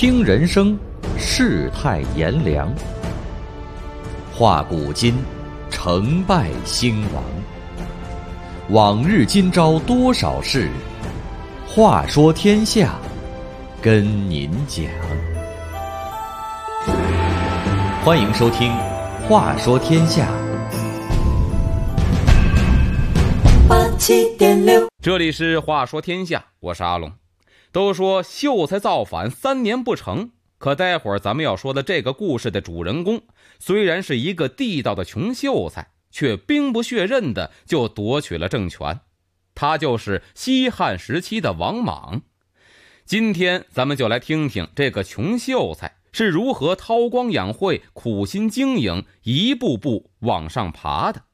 听人生，世态炎凉；话古今，成败兴亡。往日今朝多少事，话说天下，跟您讲。欢迎收听《话说天下》。 87.6，这里是话说天下，我是阿龙。都说秀才造反3年不成，可待会儿咱们要说的这个故事的主人公，虽然是一个地道的穷秀才，却兵不血刃的就夺取了政权。他就是西汉时期的王莽。今天咱们就来听听这个穷秀才是如何韬光养晦、苦心经营，一步步往上爬的。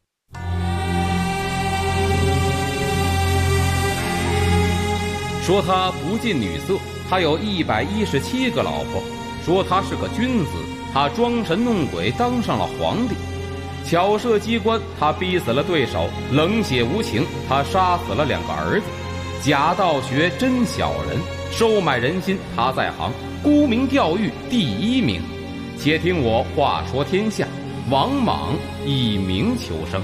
说他不近女色，他有117个老婆；说他是个君子，他装神弄鬼当上了皇帝；巧设机关，他逼死了对手；冷血无情，他杀死了2个儿子；假道学，真小人，收买人心，他在行；沽名钓誉，第1名。且听我话说天下，王莽以名求生。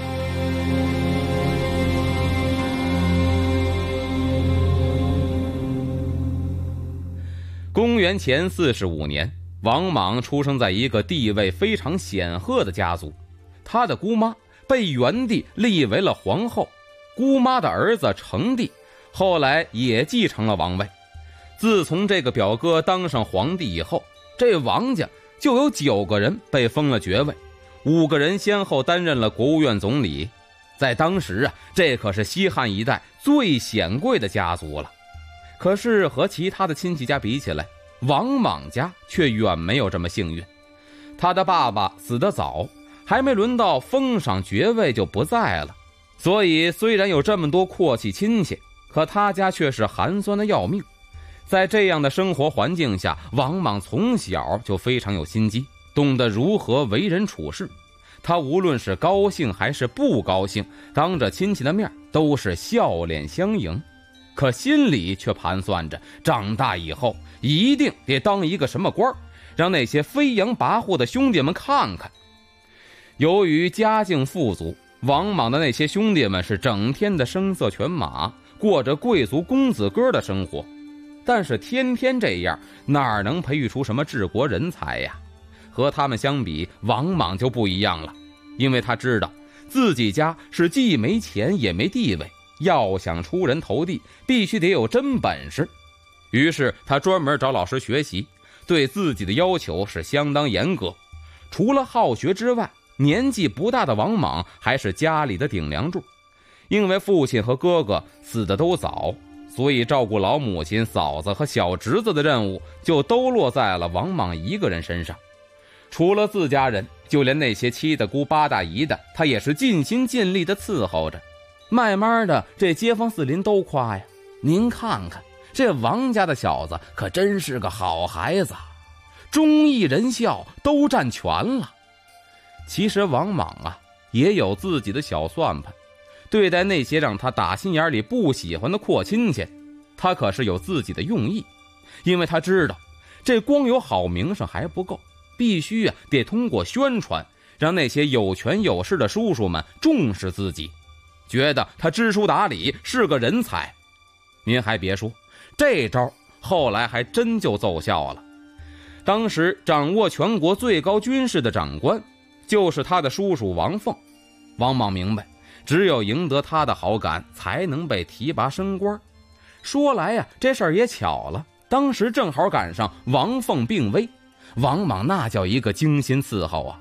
公元前45年，王莽出生在一个地位非常显赫的家族。他的姑妈被元帝立为了皇后，姑妈的儿子成帝后来也继承了王位。自从这个表哥当上皇帝以后，这王家就有9个人被封了爵位，5个人先后担任了国务院总理。在当时这可是西汉一代最显贵的家族了。可是和其他的亲戚家比起来，王莽家却远没有这么幸运。他的爸爸死得早，还没轮到封上爵位就不在了，所以虽然有这么多阔气亲戚，可他家却是寒酸的要命。在这样的生活环境下，王莽从小就非常有心机，懂得如何为人处事。他无论是高兴还是不高兴，当着亲戚的面都是笑脸相迎。可心里却盘算着，长大以后一定得当一个什么官，让那些飞扬跋扈的兄弟们看看。由于家境富足，王莽的那些兄弟们是整天的声色犬马，过着贵族公子哥的生活。但是天天这样，哪能培育出什么治国人才呀？和他们相比，王莽就不一样了，因为他知道自己家是既没钱也没地位，要想出人头地，必须得有真本事。于是他专门找老师学习，对自己的要求是相当严格。除了好学之外，年纪不大的王莽还是家里的顶梁柱。因为父亲和哥哥死得都早，所以照顾老母亲、嫂子和小侄子的任务就都落在了王莽一个人身上。除了自家人，就连那些七大姑八大姨的，他也是尽心尽力地伺候着。慢慢的，这街坊四邻都夸呀，您看看这王家的小子可真是个好孩子，忠义仁孝都占全了。其实王莽也有自己的小算盘，对待那些让他打心眼里不喜欢的阔亲戚，他可是有自己的用意。因为他知道这光有好名声还不够，必须得通过宣传，让那些有权有势的叔叔们重视自己，觉得他知书达理，是个人才。您还别说，这招后来还真就奏效了。当时掌握全国最高军事的长官就是他的叔叔王凤。王莽明白，只有赢得他的好感，才能被提拔升官。说来这事儿也巧了，当时正好赶上王凤病危，王莽那叫一个精心伺候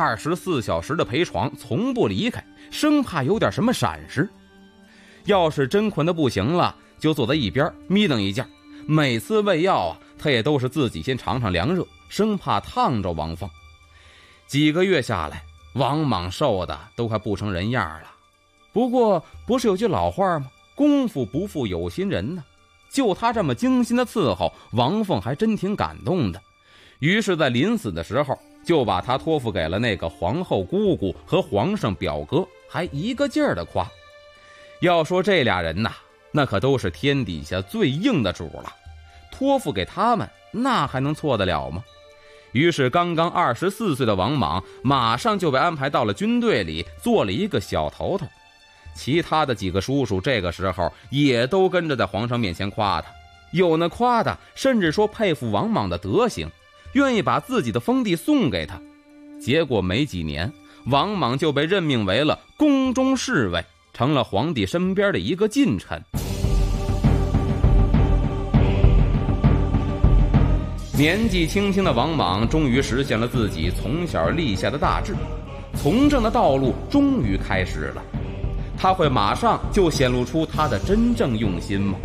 24小时的陪床，从不离开，生怕有点什么闪失。要是真困得不行了，就坐在一边眯瞪一觉。每次喂药他也都是自己先尝尝凉热，生怕烫着王凤。几个月下来，王莽瘦的都快不成人样了。不过不是有句老话吗？功夫不负有心人呢。就他这么精心的伺候，王凤还真挺感动的。于是在临死的时候，就把他托付给了那个皇后姑姑和皇上表哥，还一个劲儿的夸。要说这俩人那可都是天底下最硬的主了，托付给他们那还能错得了吗？于是刚刚24岁的王莽马上就被安排到了军队里，做了一个小头头。其他的几个叔叔这个时候也都跟着在皇上面前夸他，有那夸的甚至说佩服王莽的德行，愿意把自己的封地送给他。结果没几年，王莽就被任命为了宫中侍卫，成了皇帝身边的一个近臣。年纪轻轻的王莽终于实现了自己从小立下的大志，从政的道路终于开始了。他会马上就显露出他的真正用心吗？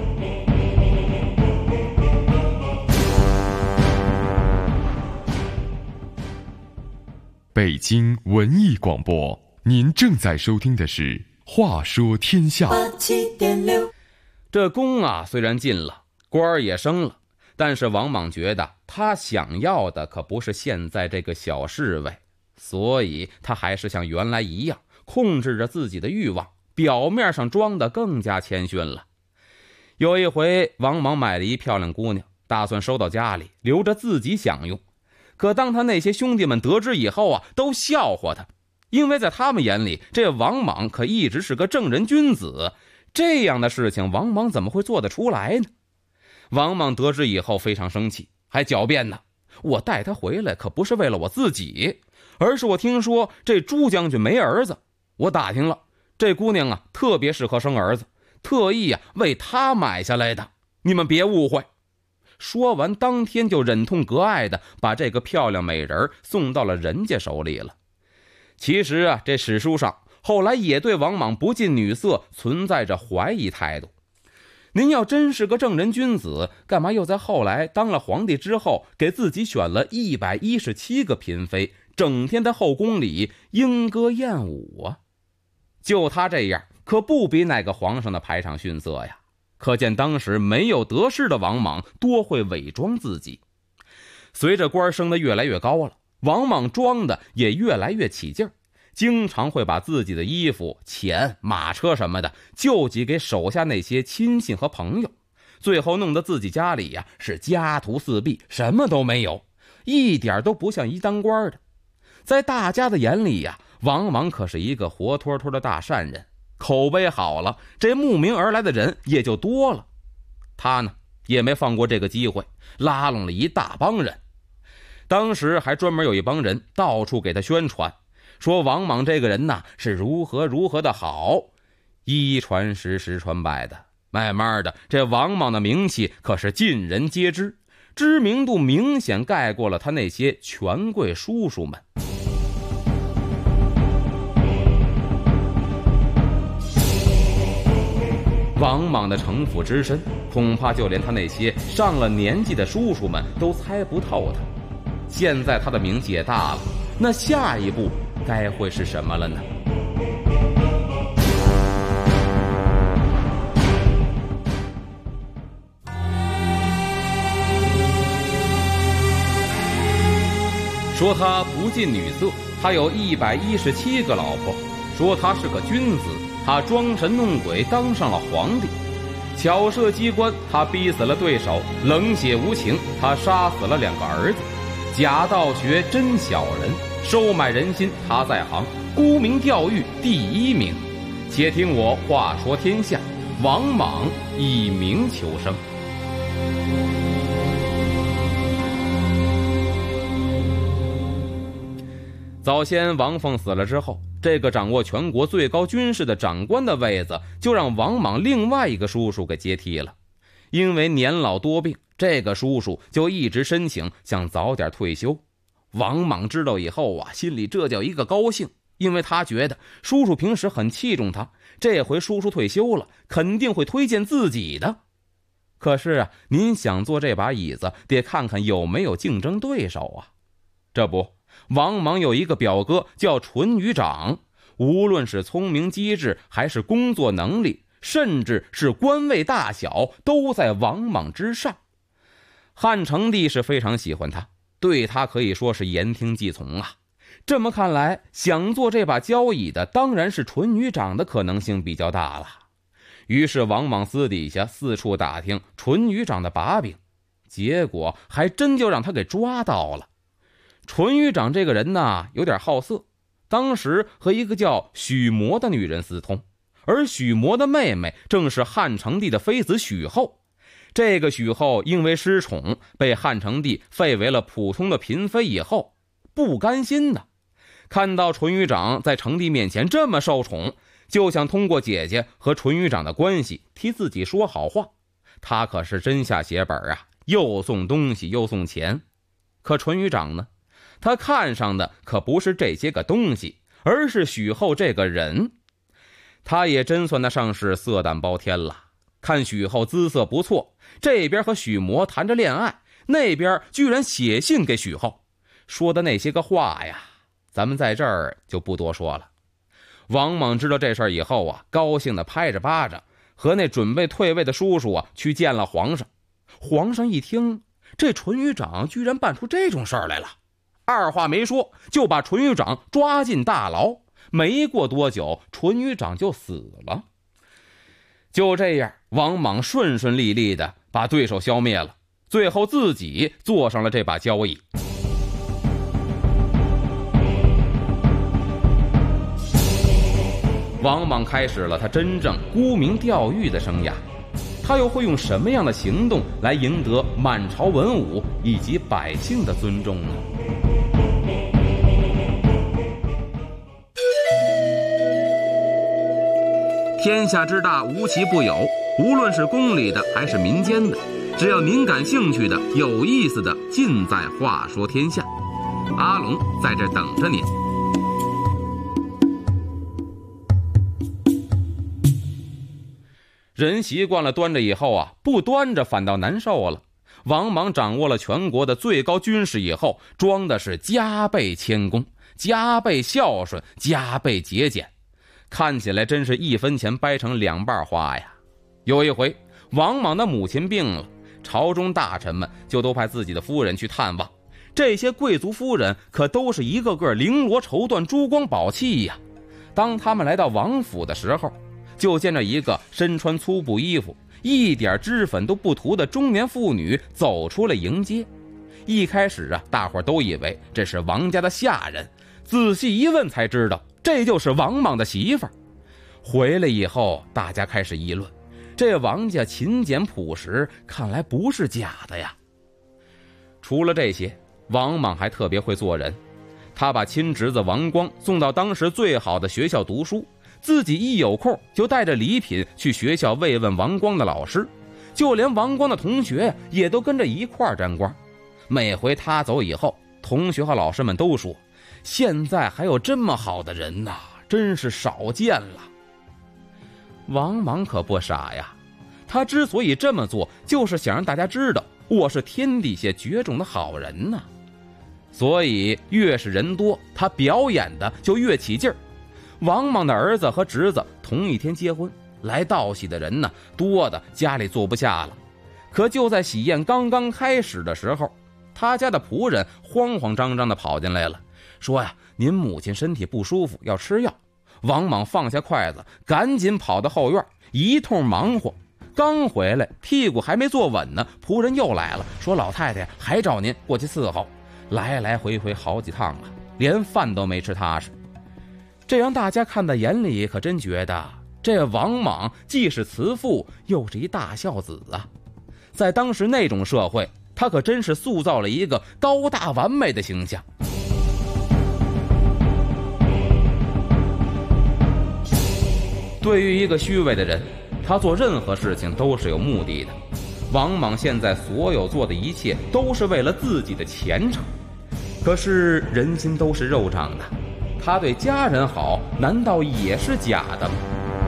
北京文艺广播，您正在收听的是《话说天下》。 这宫啊虽然进了，官儿也升了，但是王莽觉得他想要的可不是现在这个小侍卫，所以他还是像原来一样控制着自己的欲望，表面上装得更加谦逊了。有一回，王莽买了一漂亮姑娘，打算收到家里留着自己享用。可当他那些兄弟们得知以后啊，都笑话他，因为在他们眼里，这王莽可一直是个正人君子，这样的事情王莽怎么会做得出来呢？王莽得知以后非常生气，还狡辩呢，我带他回来可不是为了我自己，而是我听说这朱将军没儿子，我打听了，这姑娘啊特别适合生儿子，特意啊为他买下来的，你们别误会。说完当天就忍痛割爱的把这个漂亮美人送到了人家手里了。其实啊，这史书上后来也对王莽不近女色存在着怀疑态度。您要真是个正人君子，干嘛又在后来当了皇帝之后给自己选了117个嫔妃，整天在后宫里莺歌燕舞啊？就他这样可不比哪个皇上的排场逊色呀。可见当时没有得势的王莽多会伪装自己。随着官升得越来越高了，王莽装的也越来越起劲儿，经常会把自己的衣服、钱、马车什么的救济给手下那些亲信和朋友，最后弄得自己家里呀是家徒四壁，什么都没有，一点都不像一当官的。在大家的眼里呀，王莽可是一个活脱脱的大善人，口碑好了，这慕名而来的人也就多了。他呢也没放过这个机会，拉拢了一大帮人。当时还专门有一帮人到处给他宣传，说王莽这个人呐是如何如何的好，一传十，十传百的。慢慢的，这王莽的名气可是尽人皆知，知名度明显盖过了他那些权贵叔叔们。王莽的城府之深，恐怕就连他那些上了年纪的叔叔们都猜不透他。现在他的名气也大了，那下一步该会是什么了呢？说他不近女色，他有117个老婆；说他是个君子，他装神弄鬼当上了皇帝；巧设机关，他逼死了对手；冷血无情，他杀死了2个儿子；假道学，真小人，收买人心，他在行；沽名钓誉，第1名。且听我话说天下，王莽以名求生。早先王凤死了之后，这个掌握全国最高军事的长官的位子就让王莽另外一个叔叔给接替了。因为年老多病，这个叔叔就一直申请想早点退休。王莽知道以后啊，心里这叫一个高兴，因为他觉得叔叔平时很器重他，这回叔叔退休了，肯定会推荐自己的。可是啊，您想坐这把椅子，得看看有没有竞争对手啊。这不，王莽有一个表哥叫淳于长，无论是聪明机智，还是工作能力，甚至是官位大小，都在王莽之上。汉成帝是非常喜欢他，对他可以说是言听计从啊。这么看来，想坐这把交椅的当然是淳于长的可能性比较大了。于是王莽私底下四处打听淳于长的把柄， 结果还真就让他给抓到了。淳于长这个人呢，有点好色，当时和一个叫许谟的女人私通，而许谟的妹妹正是汉成帝的妃子许后。这个许后因为失宠，被汉成帝废为了普通的嫔妃以后，不甘心的，看到淳于长在成帝面前这么受宠，就想通过姐姐和淳于长的关系替自己说好话。他可是真下血本啊，又送东西又送钱。可淳于长呢，他看上的可不是这些个东西，而是许后这个人。他也真算得上是色胆包天了，看许后姿色不错，这边和许谟谈着恋爱，那边居然写信给许后，说的那些个话呀，咱们在这儿就不多说了。王莽知道这事儿以后啊，高兴地拍着巴掌，和那准备退位的叔叔啊去见了皇上。皇上一听，这淳于长居然办出这种事儿来了，二话没说就把淳于长抓进大牢。没过多久，淳于长就死了。就这样，王莽顺顺利利的把对手消灭了，最后自己坐上了这把交椅。王莽开始了他真正沽名钓誉的生涯，他又会用什么样的行动来赢得满朝文武以及百姓的尊重呢？天下之大，无奇不有，无论是宫里的还是民间的，只要您感兴趣的、有意思的，尽在话说天下。阿龙在这等着您。人习惯了端着以后啊，不端着反倒难受了。王莽掌握了全国的最高军事以后，装的是加倍谦恭、加倍孝顺、加倍节俭，看起来真是一分钱掰成两半花呀。有一回，王莽的母亲病了，朝中大臣们就都派自己的夫人去探望。这些贵族夫人可都是一个个绫罗绸缎、珠光宝气呀。当他们来到王府的时候，就见着一个身穿粗布衣服、一点脂粉都不涂的中年妇女走出来迎接。一开始啊，大伙都以为这是王家的下人，仔细一问才知道，这就是王莽的媳妇儿。回来以后，大家开始议论，这王家勤俭朴实，看来不是假的呀。除了这些，王莽还特别会做人。他把亲侄子王光送到当时最好的学校读书，自己一有空就带着礼品去学校慰问王光的老师，就连王光的同学也都跟着一块儿沾光。每回他走以后，同学和老师们都说，现在还有这么好的人呐，真是少见了。王莽可不傻呀，他之所以这么做，就是想让大家知道我是天底下绝种的好人呐。所以越是人多，他表演的就越起劲儿。王莽的儿子和侄子同一天结婚，来道喜的人呢，多的家里坐不下了。可就在喜宴刚刚开始的时候，他家的仆人慌慌张张地跑进来了，说呀，您母亲身体不舒服，要吃药。王莽放下筷子，赶紧跑到后院，一通忙活。刚回来，屁股还没坐稳呢，仆人又来了，说老太太还找您过去伺候。来来回回好几趟了，连饭都没吃踏实。这让大家看在眼里，可真觉得这王莽既是慈父，又是一大孝子啊。在当时那种社会，他可真是塑造了一个高大完美的形象。对于一个虚伪的人，他做任何事情都是有目的的。王莽现在所有做的一切都是为了自己的前程。可是人心都是肉长的，他对家人好，难道也是假的吗？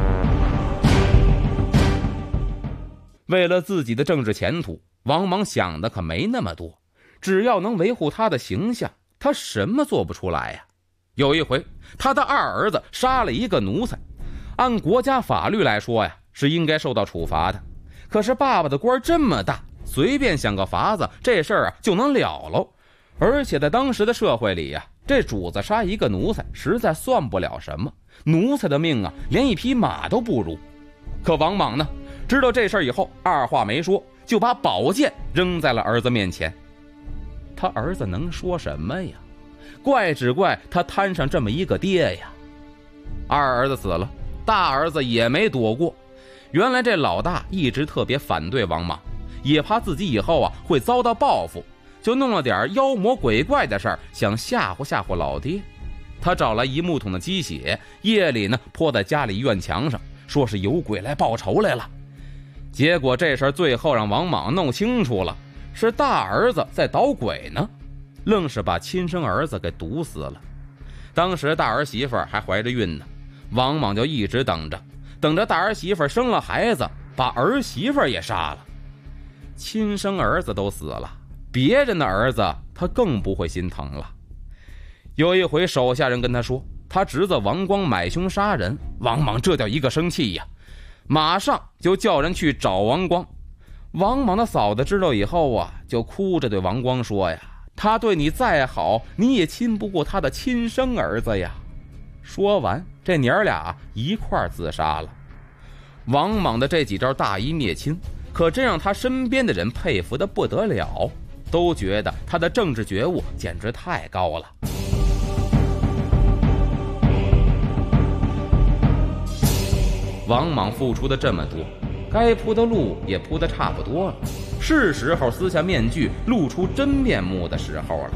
为了自己的政治前途，王莽想的可没那么多，只要能维护他的形象，他什么做不出来呀？有一回，他的二儿子杀了一个奴才，按国家法律来说呀，是应该受到处罚的。可是爸爸的官这么大，随便想个法子，这事儿啊就能了喽。而且在当时的社会里呀，这主子杀一个奴才实在算不了什么，奴才的命啊，连一匹马都不如。可王莽呢，知道这事儿以后，二话没说， 就把宝剑扔在了儿子面前。他儿子能说什么呀？怪只怪他摊上这么一个爹呀。二儿子死了，大儿子也没躲过。原来这老大一直特别反对王莽，也怕自己以后会遭到报复，就弄了点妖魔鬼怪的事儿，想吓唬吓唬老爹。他找来1木桶的鸡血，夜里泼在家里院墙上，说是有鬼来报仇来了。结果这事儿最后让王莽弄清楚了，是大儿子在捣鬼呢，愣是把亲生儿子给毒死了。当时大儿媳妇还怀着孕呢，王莽就一直等着大儿媳妇生了孩子，把儿媳妇也杀了。亲生儿子都死了，别人的儿子他更不会心疼了。有一回手下人跟他说他侄子王光买凶杀人，王莽这叫一个生气呀，马上就叫人去找王光。王莽的嫂子知道以后就哭着对王光说呀，他对你再好，你也亲不过他的亲生儿子呀。说完，这娘俩一块儿自杀了。王莽的这几招大义灭亲，可真让他身边的人佩服得不得了，都觉得他的政治觉悟简直太高了。王莽付出的这么多，该铺的路也铺得差不多了，是时候撕下面具露出真面目的时候了。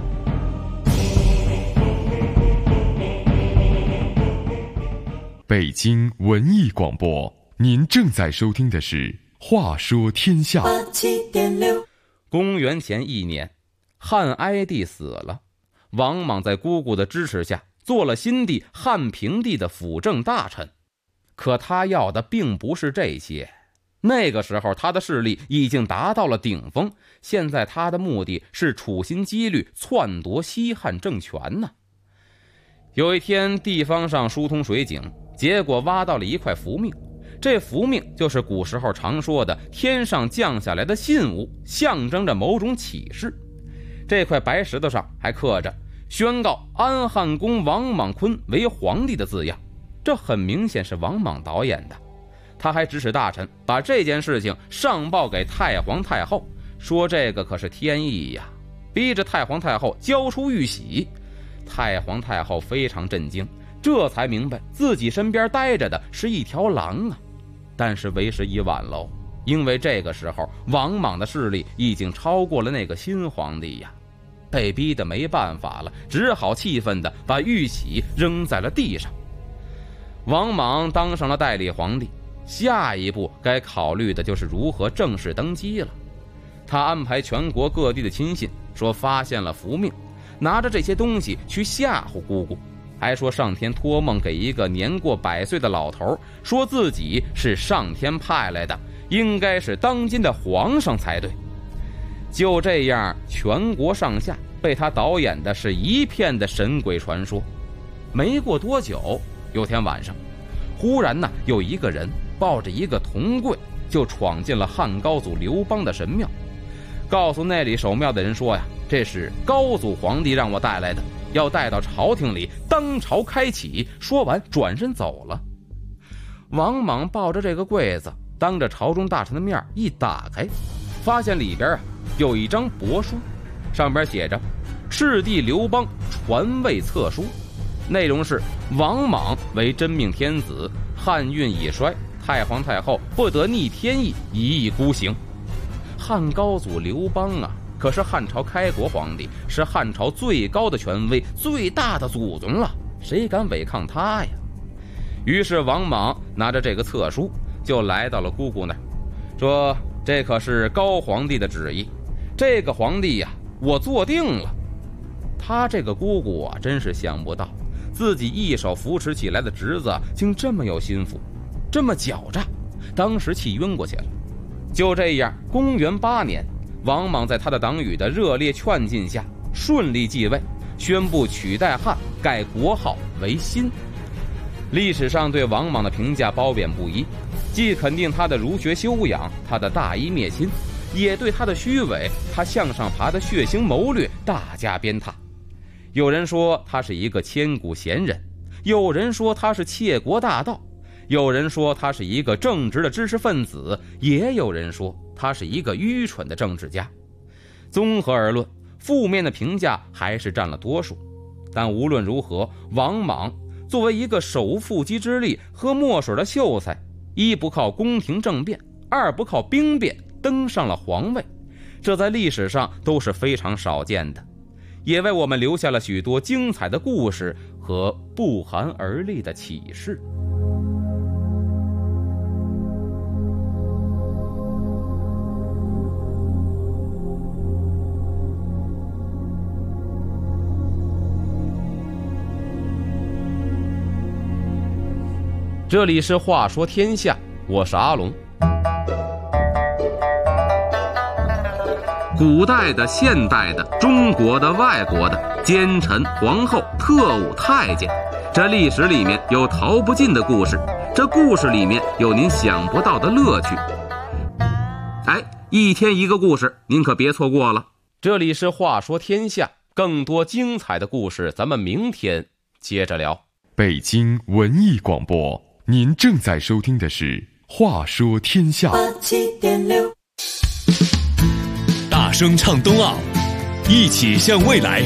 北京文艺广播，您正在收听的是《话说天下》。 公元前1年，汉哀帝死了，王莽在姑姑的支持下做了新帝汉平帝的辅政大臣。可他要的并不是这些，那个时候他的势力已经达到了顶峰，现在他的目的是处心积虑篡夺西汉政权呢。有一天地方上疏通水井，结果挖到了一块符命，这符命就是古时候常说的天上降下来的信物，象征着某种启示。这块白石头上还刻着宣告安汉公王莽坤为皇帝的字样，这很明显是王莽导演的。他还指使大臣把这件事情上报给太皇太后，说这个可是天意呀，逼着太皇太后交出玉玺。太皇太后非常震惊，这才明白自己身边待着的是一条狼啊。但是为时已晚喽，因为这个时候王莽的势力已经超过了那个新皇帝呀。被逼得没办法了，只好气愤地把玉玺扔在了地上。王莽当上了代理皇帝，下一步该考虑的就是如何正式登基了。他安排全国各地的亲信说发现了符命，拿着这些东西去吓唬姑姑，还说上天托梦给一个年过100岁的老头，说自己是上天派来的，应该是当今的皇上才对。就这样，全国上下被他导演的是一片的神鬼传说。没过多久，有天晚上，忽然有一个人抱着一个铜柜就闯进了汉高祖刘邦的神庙，告诉那里守庙的人说呀，这是高祖皇帝让我带来的，要带到朝廷里当朝开启。说完转身走了。王莽抱着这个柜子当着朝中大臣的面一打开，发现里边有一张帛书，上边写着赤帝刘邦传位册书，内容是王莽为真命天子，汉运已衰，太皇太后不得逆天意，一意孤行。汉高祖刘邦可是汉朝开国皇帝，是汉朝最高的权威，最大的祖宗了，谁敢违抗他呀？于是王莽拿着这个册书就来到了姑姑那儿，说这可是高皇帝的旨意，这个皇帝我做定了。他这个姑姑真是想不到自己一手扶持起来的侄子竟这么有心腹，这么狡诈，当时气晕过去了。就这样，公元8年，王莽在他的党羽的热烈劝进下顺利继位，宣布取代汉，改国号为新。历史上对王莽的评价褒贬不一，既肯定他的儒学修养，他的大义灭亲，也对他的虚伪，他向上爬的血腥谋略大加鞭挞。有人说他是一个千古贤人，有人说他是窃国大盗， 有人说他是一个正直的知识分子，也有人说他是一个愚蠢的政治家。综合而论，负面的评价还是占了多数。但无论如何，王莽作为一个手腹肌之力喝墨水的秀才，一不靠宫廷政变，二不靠兵变登上了皇位，这在历史上都是非常少见的，也为我们留下了许多精彩的故事和不寒而栗的启示。这里是话说天下，我是阿龙。古代的、现代的、中国的、外国的，奸臣、皇后、特务、太监，这历史里面有逃不尽的故事，这故事里面有您想不到的乐趣。一天一个故事，您可别错过了。这里是话说天下，更多精彩的故事咱们明天接着聊。 北京文艺广播，您正在收听的是话说天下。 87.6 大声唱冬奥，一起向未来。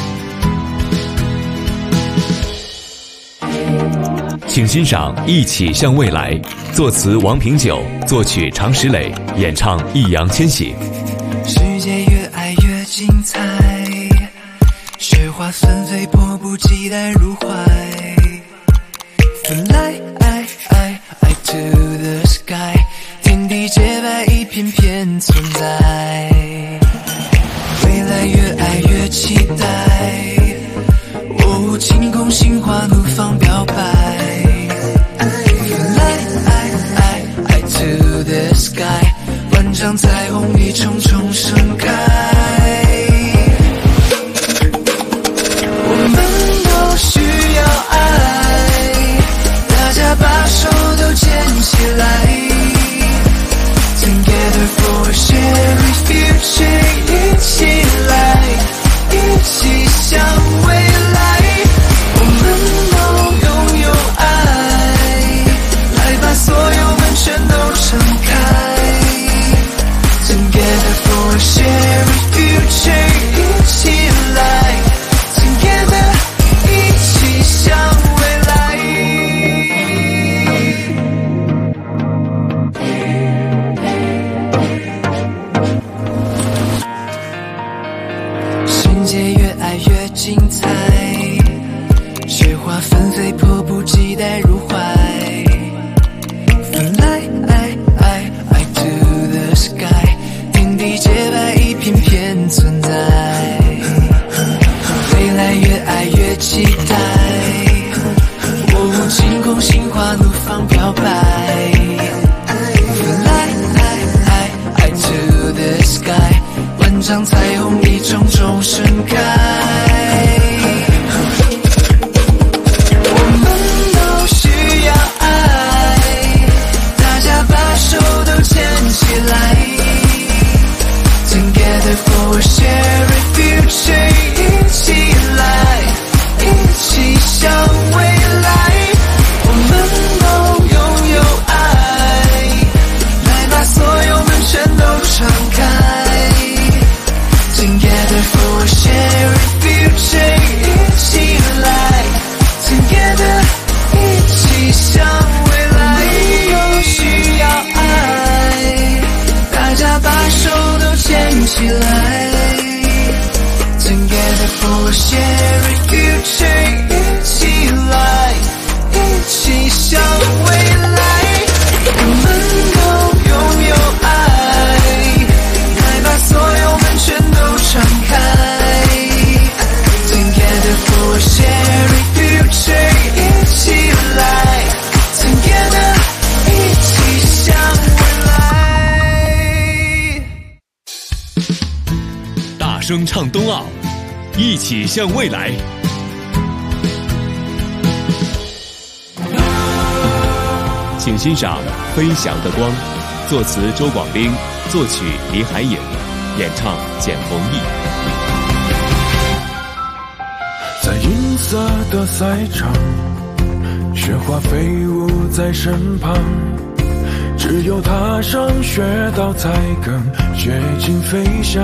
请欣赏《一起向未来》，作词王平久，作曲常石磊，演唱易烊千玺。 世界越爱越精彩，雪花纷飞，迫不及待入怀。Fly to the sky， 天地洁白，一片片存在。未来越爱越期待，晴空心花怒放表白。Fly to the sky， 万丈彩虹一重重盛开。我们都需要爱，大家把手都牵起来。Together for a shared future， 一起来，一起向未来。我们都拥有爱，来把所有门全都敞开。Together for a shared future， 一起来 ，Together 一起向未来。世界越爱越精彩，雪花纷飞，迫不及待入怀。Fly to the sky， 天地洁白，一片片存在。未来越爱越期待，晴空心花怒放表白。Fly to the sky， 万丈彩虹一重重盛开。我们都需要爱，大家把手都牵起来。Together for a shared future， 一起来，一起向未来。我们都拥有爱，来把所有门全都敞开。Together for a shared future， 一起来 Together 一起向未来。都需要爱，大家把手都牵起来。Together for a shared future， 一起来，一起向未来。我们都拥有爱，来把所有门全都敞开。Together for a shared future， 一起来 Together 一起向未来。 大声唱冬奥，一起向未来。请欣赏《飞翔的光》，作词周广兵，作曲李海颖，演唱简弘毅。 在银色的赛场， 雪花飞舞在身旁，只有踏上雪道才更接近飞翔。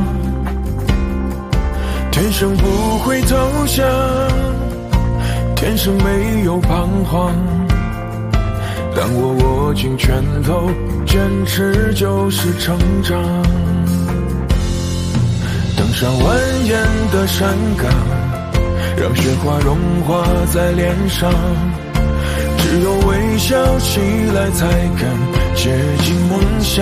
天生不会投降，天生没有彷徨，当我握紧拳头，坚持就是成长。登上蜿蜒的山岗，让雪花融化在脸上，只有微笑起来才更接近梦想。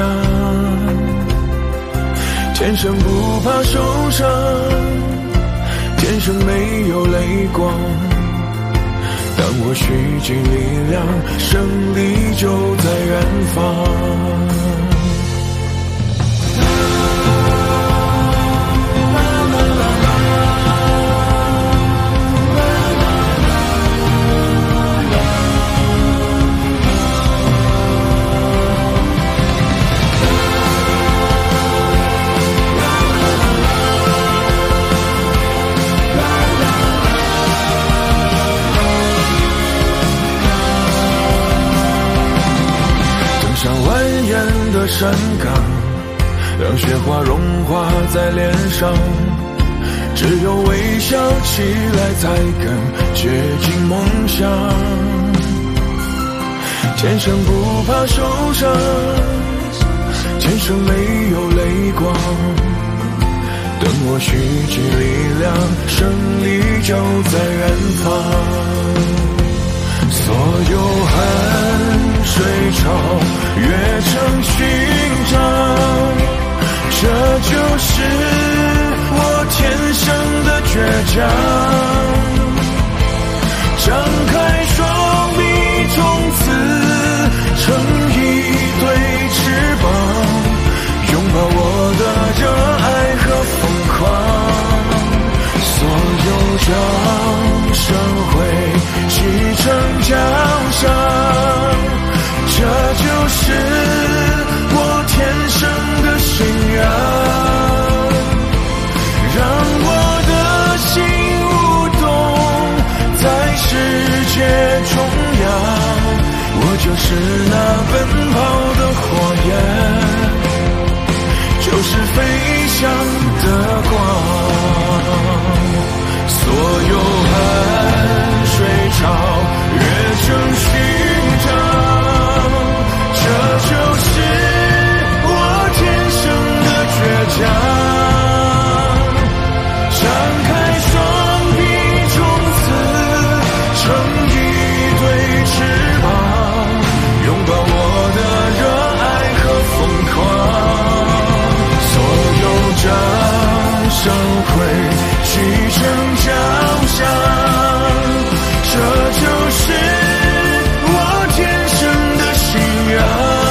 天生不怕受伤，天生没有泪光，当我蓄积力量，胜利就在远方。山岗，让雪花融化在脸上，只有微笑起来才更接近梦想。天生不怕受伤，天生没有泪光，等我蓄积力量，胜利就在远方。所有汗水潮越成勋章，这就是我天生的倔强。张开双臂，从此成一对翅膀，拥抱我的热爱和疯狂。所有掌声会启程奖赏，这就是我天生的信仰。让我的心舞动在世界中央，我就是那奔跑的火焰，就是飞翔的光。所有汗水潮越成勋章，这就是我天生的倔强。张开双臂，从此成一对翅膀，拥抱我的热爱和疯狂。所有掌声会启程奖赏，这就是我天生的信仰。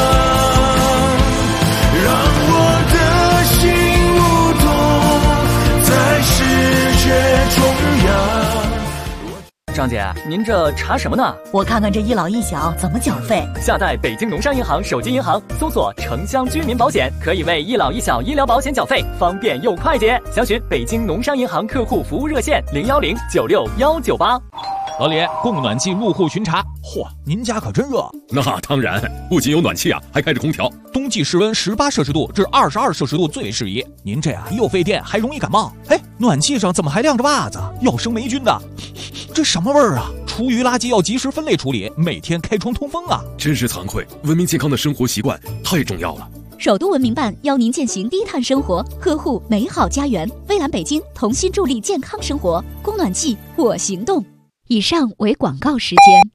让我的心舞动在世界中央。 张姐，您这查什么呢？ 我看看这一老一小怎么缴费。 下载北京农商银行手机银行，搜索城乡居民保险，可以为一老一小医疗保险缴费，方便又快捷。详询北京农商银行客户服务热线010969198。 老李，供暖气入户巡查。嚯，您家可真热。 那当然，不仅有暖气啊，还开着空调。 冬季室温18摄氏度至22摄氏度最适宜。您这又费电还容易感冒。哎，暖气上怎么还晾着袜子？要生霉菌的。这什么味儿啊？厨余垃圾要及时分类处理，每天开窗通风啊。 真是惭愧，文明健康的生活习惯太重要了。 首都文明办邀您践行低碳生活，呵护美好家园。蔚蓝北京同心助力健康生活，供暖气我行动。以上为广告时间。